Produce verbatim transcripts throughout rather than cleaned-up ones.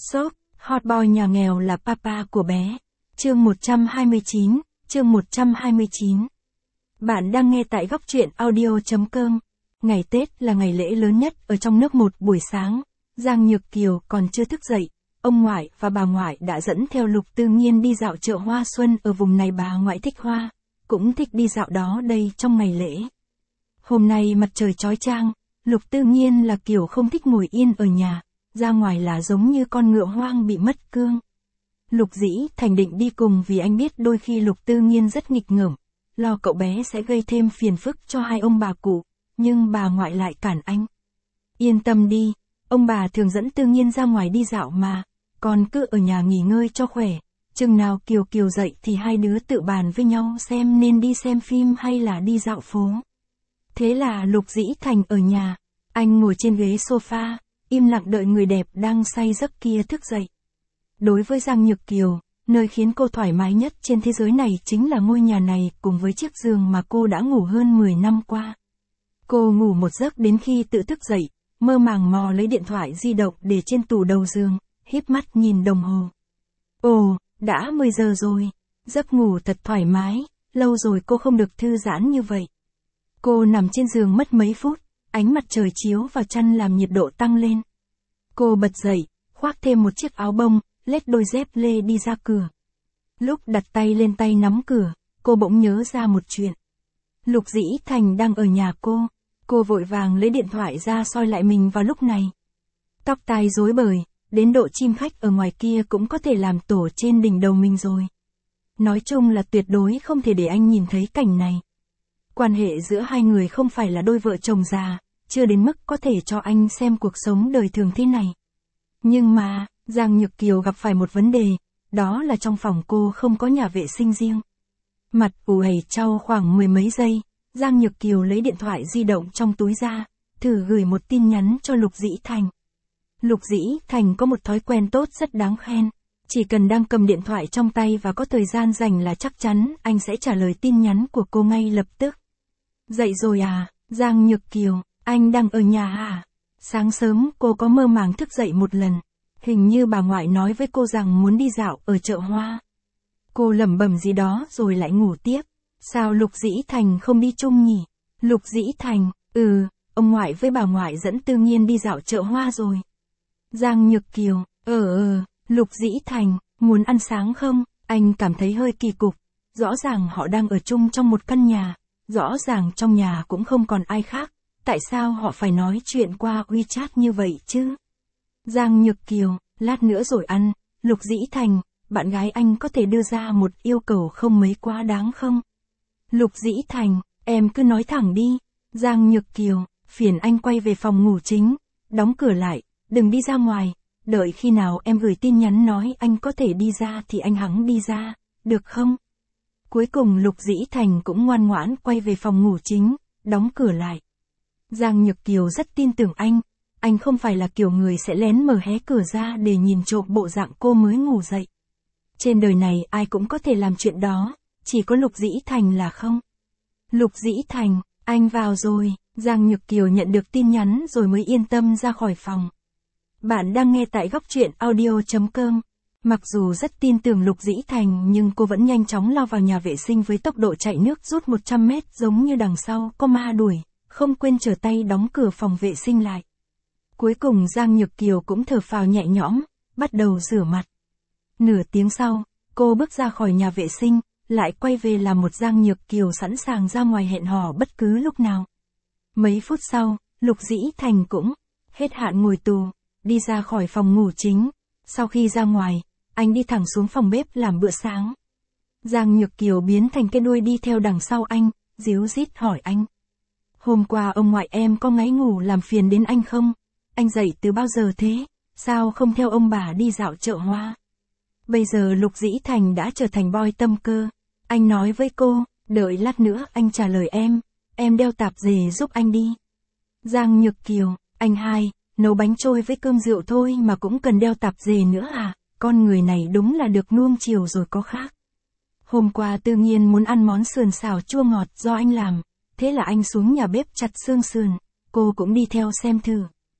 Shop, hot boy nhà nghèo là papa của bé. Chương một trăm hai mươi chín, chương một trăm hai mươi chín. Bạn đang nghe tại góc truyện audio.com. Ngày Tết là ngày lễ lớn nhất ở trong nước. Một buổi sáng, Giang Nhược Kiều còn chưa thức dậy, ông ngoại và bà ngoại đã dẫn theo Lục Tư Nghiên đi dạo chợ hoa xuân. Ở vùng này bà ngoại thích hoa, cũng thích đi dạo đó đây trong ngày lễ. Hôm nay mặt trời chói chang, Lục Tư Nghiên là kiểu không thích ngồi yên ở nhà, ra ngoài là giống như con ngựa hoang bị mất cương. Lục Dĩ Thành định đi cùng vì anh biết đôi khi Lục Tư Nghiên rất nghịch ngợm, lo cậu bé sẽ gây thêm phiền phức cho hai ông bà cụ, nhưng bà ngoại lại cản anh. Yên tâm đi, ông bà thường dẫn Tư Nghiên ra ngoài đi dạo mà, còn cứ ở nhà nghỉ ngơi cho khỏe. Chừng nào Kiều Kiều dậy thì hai đứa tự bàn với nhau xem nên đi xem phim hay là đi dạo phố. Thế là Lục Dĩ Thành ở nhà, anh ngồi trên ghế sofa, im lặng đợi người đẹp đang say giấc kia thức dậy. Đối với Giang Nhược Kiều, nơi khiến cô thoải mái nhất trên thế giới này chính là ngôi nhà này cùng với chiếc giường mà cô đã ngủ hơn mười năm qua. Cô ngủ một giấc đến khi tự thức dậy, mơ màng mò lấy điện thoại di động để trên tủ đầu giường, híp mắt nhìn đồng hồ. Ồ, đã mười giờ rồi, giấc ngủ thật thoải mái, lâu rồi cô không được thư giãn như vậy. Cô nằm trên giường mất mấy phút, ánh mặt trời chiếu vào chăn làm nhiệt độ tăng lên. Cô bật dậy, khoác thêm một chiếc áo bông, lết đôi dép lê đi ra cửa. Lúc đặt tay lên tay nắm cửa, cô bỗng nhớ ra một chuyện. Lục Dĩ Thành đang ở nhà cô, cô vội vàng lấy điện thoại ra soi lại mình vào lúc này. Tóc tai rối bời, đến độ chim khách ở ngoài kia cũng có thể làm tổ trên đỉnh đầu mình rồi. Nói chung là tuyệt đối không thể để anh nhìn thấy cảnh này. Quan hệ giữa hai người không phải là đôi vợ chồng già, chưa đến mức có thể cho anh xem cuộc sống đời thường thế này. Nhưng mà, Giang Nhược Kiều gặp phải một vấn đề, đó là trong phòng cô không có nhà vệ sinh riêng. Mặt ủ hầy trao khoảng mười mấy giây, Giang Nhược Kiều lấy điện thoại di động trong túi ra, thử gửi một tin nhắn cho Lục Dĩ Thành. Lục Dĩ Thành có một thói quen tốt rất đáng khen, chỉ cần đang cầm điện thoại trong tay và có thời gian rảnh là chắc chắn anh sẽ trả lời tin nhắn của cô ngay lập tức. Dậy rồi à, Giang Nhược Kiều, anh đang ở nhà à? Sáng sớm cô có mơ màng thức dậy một lần, hình như bà ngoại nói với cô rằng muốn đi dạo ở chợ hoa. Cô lẩm bẩm gì đó rồi lại ngủ tiếp. Sao Lục Dĩ Thành không đi chung nhỉ? Lục Dĩ Thành, ừ, ông ngoại với bà ngoại dẫn Tư Nghiên đi dạo chợ hoa rồi. Giang Nhược Kiều, ờ ờ, Lục Dĩ Thành, muốn ăn sáng không? Anh cảm thấy hơi kỳ cục. Rõ ràng họ đang ở chung trong một căn nhà, rõ ràng trong nhà cũng không còn ai khác. Tại sao họ phải nói chuyện qua WeChat như vậy chứ? Giang Nhược Kiều, lát nữa rồi ăn. Lục Dĩ Thành, bạn gái anh có thể đưa ra một yêu cầu không mấy quá đáng không? Lục Dĩ Thành, em cứ nói thẳng đi. Giang Nhược Kiều, phiền anh quay về phòng ngủ chính, đóng cửa lại, đừng đi ra ngoài, đợi khi nào em gửi tin nhắn nói anh có thể đi ra thì anh hẵng đi ra, được không? Cuối cùng Lục Dĩ Thành cũng ngoan ngoãn quay về phòng ngủ chính, đóng cửa lại. Giang Nhược Kiều rất tin tưởng anh, anh không phải là kiểu người sẽ lén mở hé cửa ra để nhìn trộm bộ dạng cô mới ngủ dậy. Trên đời này ai cũng có thể làm chuyện đó, chỉ có Lục Dĩ Thành là không. Lục Dĩ Thành, anh vào rồi, Giang Nhược Kiều nhận được tin nhắn rồi mới yên tâm ra khỏi phòng. Bạn đang nghe tại góc truyện audio.com. Mặc dù rất tin tưởng Lục Dĩ Thành nhưng cô vẫn nhanh chóng lao vào nhà vệ sinh với tốc độ chạy nước rút một trăm mét giống như đằng sau có ma đuổi, không quên trở tay đóng cửa phòng vệ sinh lại. Cuối cùng Giang Nhược Kiều cũng thở phào nhẹ nhõm, bắt đầu rửa mặt. Nửa tiếng sau, cô bước ra khỏi nhà vệ sinh, lại quay về làm một Giang Nhược Kiều sẵn sàng ra ngoài hẹn hò bất cứ lúc nào. Mấy phút sau, Lục Dĩ Thành cũng hết hạn ngồi tù, đi ra khỏi phòng ngủ chính. Sau khi ra ngoài, anh đi thẳng xuống phòng bếp làm bữa sáng. Giang Nhược Kiều biến thành cái đuôi đi theo đằng sau anh, díu dít hỏi anh. Hôm qua ông ngoại em có ngáy ngủ làm phiền đến anh không? Anh dậy từ bao giờ thế? Sao không theo ông bà đi dạo chợ hoa? Bây giờ Lục Dĩ Thành đã trở thành boy tâm cơ. Anh nói với cô, đợi lát nữa anh trả lời em, em đeo tạp dề giúp anh đi. Giang Nhược Kiều, anh hai, nấu bánh trôi với cơm rượu thôi mà cũng cần đeo tạp dề nữa à? Con người này đúng là được nuông chiều rồi có khác. Hôm qua Tư Nghiên muốn ăn món sườn xào chua ngọt do anh làm, thế là anh xuống nhà bếp chặt xương sườn, cô cũng đi theo xem thử.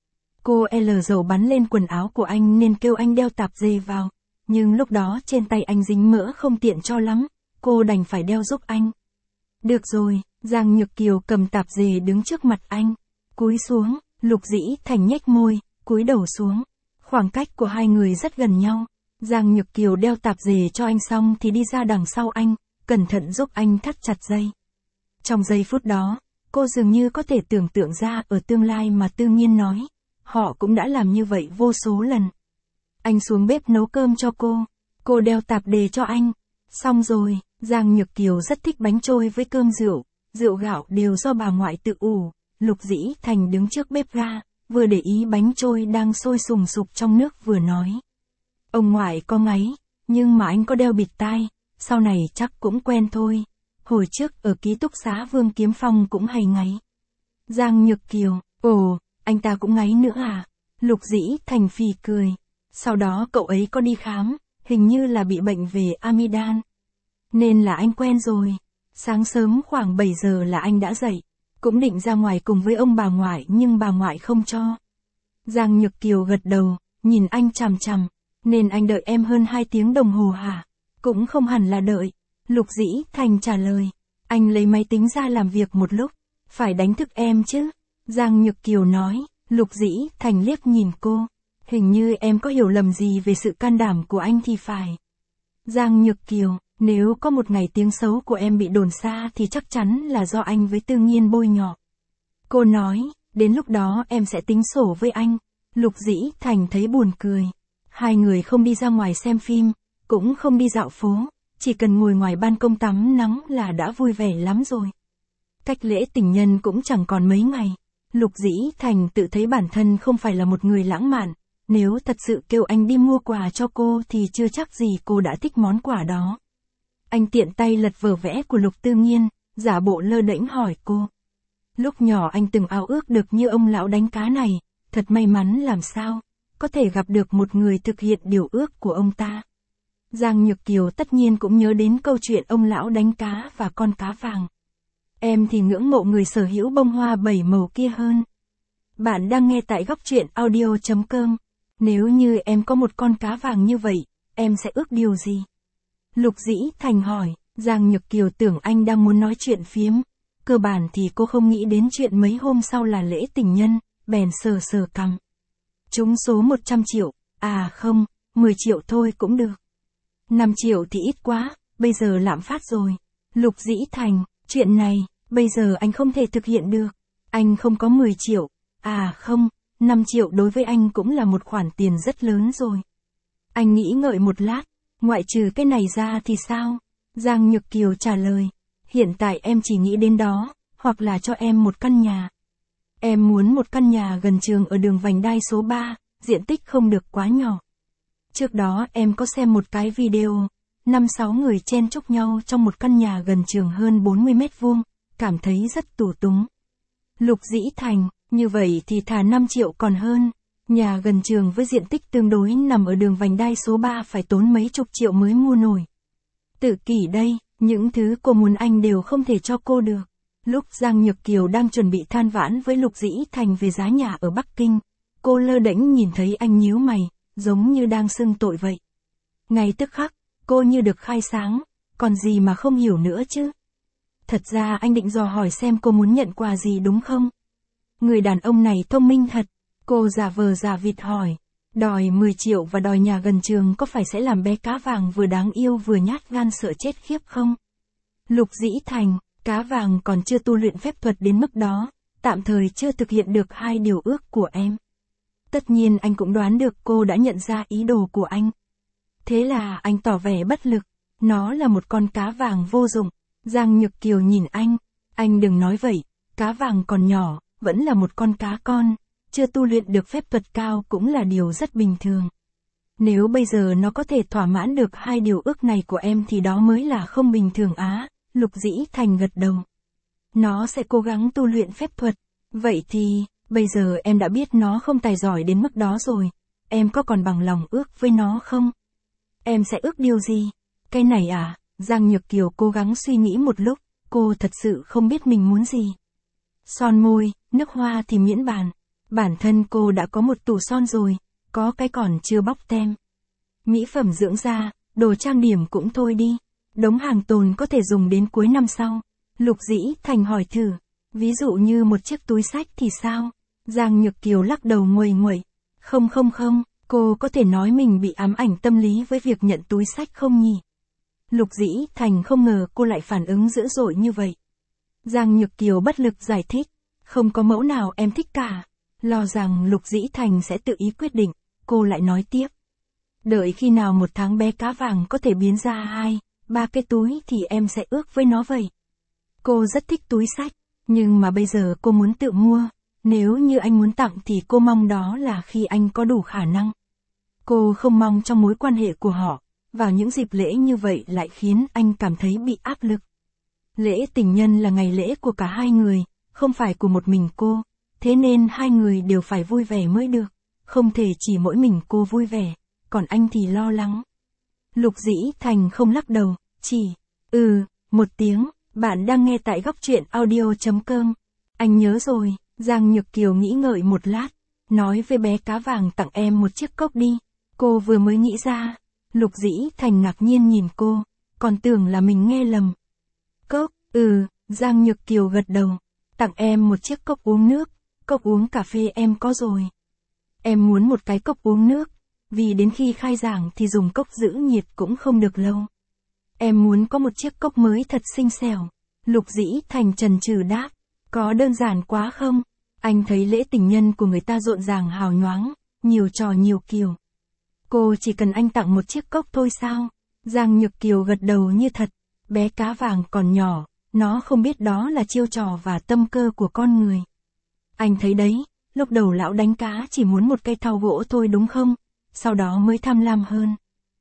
Cô L dầu bắn lên quần áo của anh nên kêu anh đeo tạp dề vào. Nhưng lúc đó trên tay anh dính mỡ không tiện cho lắm, cô đành phải đeo giúp anh. Được rồi, Giang Nhược Kiều cầm tạp dề đứng trước mặt anh. Cúi xuống, Lục Dĩ Thành nhếch môi, cúi đầu xuống. Khoảng cách của hai người rất gần nhau. Giang Nhược Kiều đeo tạp dề cho anh xong thì đi ra đằng sau anh, cẩn thận giúp anh thắt chặt dây. Trong giây phút đó, cô dường như có thể tưởng tượng ra ở tương lai mà Tư Nghiên nói. Họ cũng đã làm như vậy vô số lần. Anh xuống bếp nấu cơm cho cô. Cô đeo tạp dề cho anh. Xong rồi, Giang Nhược Kiều rất thích bánh trôi với cơm rượu. Rượu gạo đều do bà ngoại tự ủ. Lục Dĩ Thành đứng trước bếp ga, vừa để ý bánh trôi đang sôi sùng sục trong nước vừa nói. Ông ngoại có ngáy, nhưng mà anh có đeo bịt tai, sau này chắc cũng quen thôi. Hồi trước ở ký túc xá Vương Kiếm Phong cũng hay ngáy. Giang Nhược Kiều, ồ, anh ta cũng ngáy nữa à? Lục Dĩ Thành phì cười. Sau đó cậu ấy có đi khám, hình như là bị bệnh về amidan. Nên là anh quen rồi. Sáng sớm khoảng bảy giờ là anh đã dậy. Cũng định ra ngoài cùng với ông bà ngoại nhưng bà ngoại không cho. Giang Nhược Kiều gật đầu, nhìn anh chằm chằm. Nên anh đợi em hơn hai tiếng đồng hồ hả? Cũng không hẳn là đợi. Lục Dĩ Thành trả lời. Anh lấy máy tính ra làm việc một lúc. Phải đánh thức em chứ. Giang Nhược Kiều nói. Lục Dĩ Thành liếc nhìn cô. Hình như em có hiểu lầm gì về sự can đảm của anh thì phải. Giang Nhược Kiều, nếu có một ngày tiếng xấu của em bị đồn xa thì chắc chắn là do anh với Tư Nghiên bôi nhọ. Cô nói, đến lúc đó em sẽ tính sổ với anh. Lục Dĩ Thành thấy buồn cười. Hai người không đi ra ngoài xem phim, cũng không đi dạo phố, chỉ cần ngồi ngoài ban công tắm nắng là đã vui vẻ lắm rồi. Cách lễ tình nhân cũng chẳng còn mấy ngày. Lục Dĩ Thành tự thấy bản thân không phải là một người lãng mạn. Nếu thật sự kêu anh đi mua quà cho cô thì chưa chắc gì cô đã thích món quà đó. Anh tiện tay lật vở vẽ của Lục Tư Nghiên, giả bộ lơ đễnh hỏi cô. Lúc nhỏ anh từng ao ước được như ông lão đánh cá này, thật may mắn làm sao, có thể gặp được một người thực hiện điều ước của ông ta. Giang Nhược Kiều tất nhiên cũng nhớ đến câu chuyện ông lão đánh cá và con cá vàng. Em thì ngưỡng mộ người sở hữu bông hoa bảy màu kia hơn. Bạn đang nghe tại góc truyện audio chấm com. Nếu như em có một con cá vàng như vậy, em sẽ ước điều gì? Lục Dĩ Thành hỏi. Giang Nhược Kiều tưởng anh đang muốn nói chuyện phiếm. Cơ bản thì cô không nghĩ đến chuyện mấy hôm sau là lễ tình nhân, bèn sờ sờ cằm. Trúng số một trăm triệu, à không, mười triệu thôi cũng được. năm triệu thì ít quá, bây giờ lạm phát rồi. Lục Dĩ Thành, chuyện này, bây giờ anh không thể thực hiện được. Anh không có mười triệu, à không, năm triệu đối với anh cũng là một khoản tiền rất lớn rồi. Anh nghĩ ngợi một lát, ngoại trừ cái này ra thì sao? Giang Nhược Kiều trả lời, hiện tại em chỉ nghĩ đến đó, hoặc là cho em một căn nhà. Em muốn một căn nhà gần trường ở đường vành đai số ba, diện tích không được quá nhỏ. Trước đó em có xem một cái video, năm sáu người chen chúc nhau trong một căn nhà gần trường hơn bốn mươi mét vuông, cảm thấy rất tù túng. Lục Dĩ Thành, như vậy thì thà năm triệu còn hơn. Nhà gần trường với diện tích tương đối nằm ở đường vành đai số ba phải tốn mấy chục triệu mới mua nổi. Tự kỷ đây, những thứ cô muốn anh đều không thể cho cô được. Lúc Giang Nhược Kiều đang chuẩn bị than vãn với Lục Dĩ Thành về giá nhà ở Bắc Kinh, cô lơ đễnh nhìn thấy anh nhíu mày, giống như đang xưng tội vậy. Ngay tức khắc, cô như được khai sáng, còn gì mà không hiểu nữa chứ. Thật ra anh định dò hỏi xem cô muốn nhận quà gì đúng không? Người đàn ông này thông minh thật, cô giả vờ giả vịt hỏi. Đòi mười triệu và đòi nhà gần trường có phải sẽ làm bé cá vàng vừa đáng yêu vừa nhát gan sợ chết khiếp không? Lục Dĩ Thành, cá vàng còn chưa tu luyện phép thuật đến mức đó, tạm thời chưa thực hiện được hai điều ước của em. Tất nhiên anh cũng đoán được cô đã nhận ra ý đồ của anh. Thế là anh tỏ vẻ bất lực, nó là một con cá vàng vô dụng. Giang Nhược Kiều nhìn anh, anh đừng nói vậy, cá vàng còn nhỏ, vẫn là một con cá con, chưa tu luyện được phép thuật cao cũng là điều rất bình thường. Nếu bây giờ nó có thể thỏa mãn được hai điều ước này của em thì đó mới là không bình thường á. Lục Dĩ Thành gật đầu. Nó sẽ cố gắng tu luyện phép thuật. Vậy thì, bây giờ em đã biết nó không tài giỏi đến mức đó rồi. Em có còn bằng lòng ước với nó không? Em sẽ ước điều gì? Cái này à? Giang Nhược Kiều cố gắng suy nghĩ một lúc, cô thật sự không biết mình muốn gì. Son môi, nước hoa thì miễn bàn. Bản thân cô đã có một tủ son rồi, có cái còn chưa bóc tem. Mỹ phẩm dưỡng da, đồ trang điểm cũng thôi đi. Đống hàng tồn có thể dùng đến cuối năm sau. Lục Dĩ Thành hỏi thử. Ví dụ như một chiếc túi xách thì sao? Giang Nhược Kiều lắc đầu nguầy nguậy. Không không không, cô có thể nói mình bị ám ảnh tâm lý với việc nhận túi xách không nhỉ? Lục Dĩ Thành không ngờ cô lại phản ứng dữ dội như vậy. Giang Nhược Kiều bất lực giải thích. Không có mẫu nào em thích cả. Lo rằng Lục Dĩ Thành sẽ tự ý quyết định, cô lại nói tiếp. Đợi khi nào một tháng bé cá vàng có thể biến ra hai, ba cái túi thì em sẽ ước với nó vậy. Cô rất thích túi xách, nhưng mà bây giờ cô muốn tự mua. Nếu như anh muốn tặng thì cô mong đó là khi anh có đủ khả năng. Cô không mong trong mối quan hệ của họ, vào những dịp lễ như vậy lại khiến anh cảm thấy bị áp lực. Lễ tình nhân là ngày lễ của cả hai người, không phải của một mình cô, thế nên hai người đều phải vui vẻ mới được, không thể chỉ mỗi mình cô vui vẻ, còn anh thì lo lắng. Lục Dĩ Thành không lắc đầu, chỉ, ừ, một tiếng, bạn đang nghe tại góc truyện audio chấm com. Anh nhớ rồi, Giang Nhược Kiều nghĩ ngợi một lát, nói với bé cá vàng tặng em một chiếc cốc đi, cô vừa mới nghĩ ra. Lục Dĩ Thành ngạc nhiên nhìn cô, còn tưởng là mình nghe lầm. Cốc, ừ, Giang Nhược Kiều gật đầu, tặng em một chiếc cốc uống nước, cốc uống cà phê em có rồi. Em muốn một cái cốc uống nước, vì đến khi khai giảng thì dùng cốc giữ nhiệt cũng không được lâu. Em muốn có một chiếc cốc mới thật xinh xẻo. Lục Dĩ Thành chần chừ đáp, có đơn giản quá không? Anh thấy lễ tình nhân của người ta rộn ràng hào nhoáng, nhiều trò nhiều kiểu. Cô chỉ cần anh tặng một chiếc cốc thôi sao? Giang Nhược Kiều gật đầu như thật, bé cá vàng còn nhỏ, nó không biết đó là chiêu trò và tâm cơ của con người. Anh thấy đấy, lúc đầu lão đánh cá chỉ muốn một cây thau gỗ thôi đúng không? Sau đó mới tham lam hơn.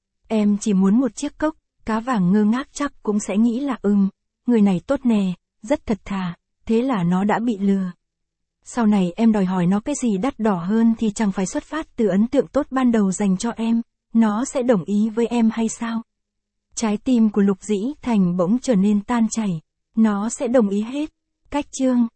Em chỉ muốn một chiếc cốc, cá vàng ngơ ngác chắc cũng sẽ nghĩ là ừm, người này tốt nè, rất thật thà, thế là nó đã bị lừa. Sau này em đòi hỏi nó cái gì đắt đỏ hơn thì chẳng phải xuất phát từ ấn tượng tốt ban đầu dành cho em, nó sẽ đồng ý với em hay sao? Trái tim của Lục Dĩ Thành bỗng trở nên tan chảy, nó sẽ đồng ý hết. Cách chương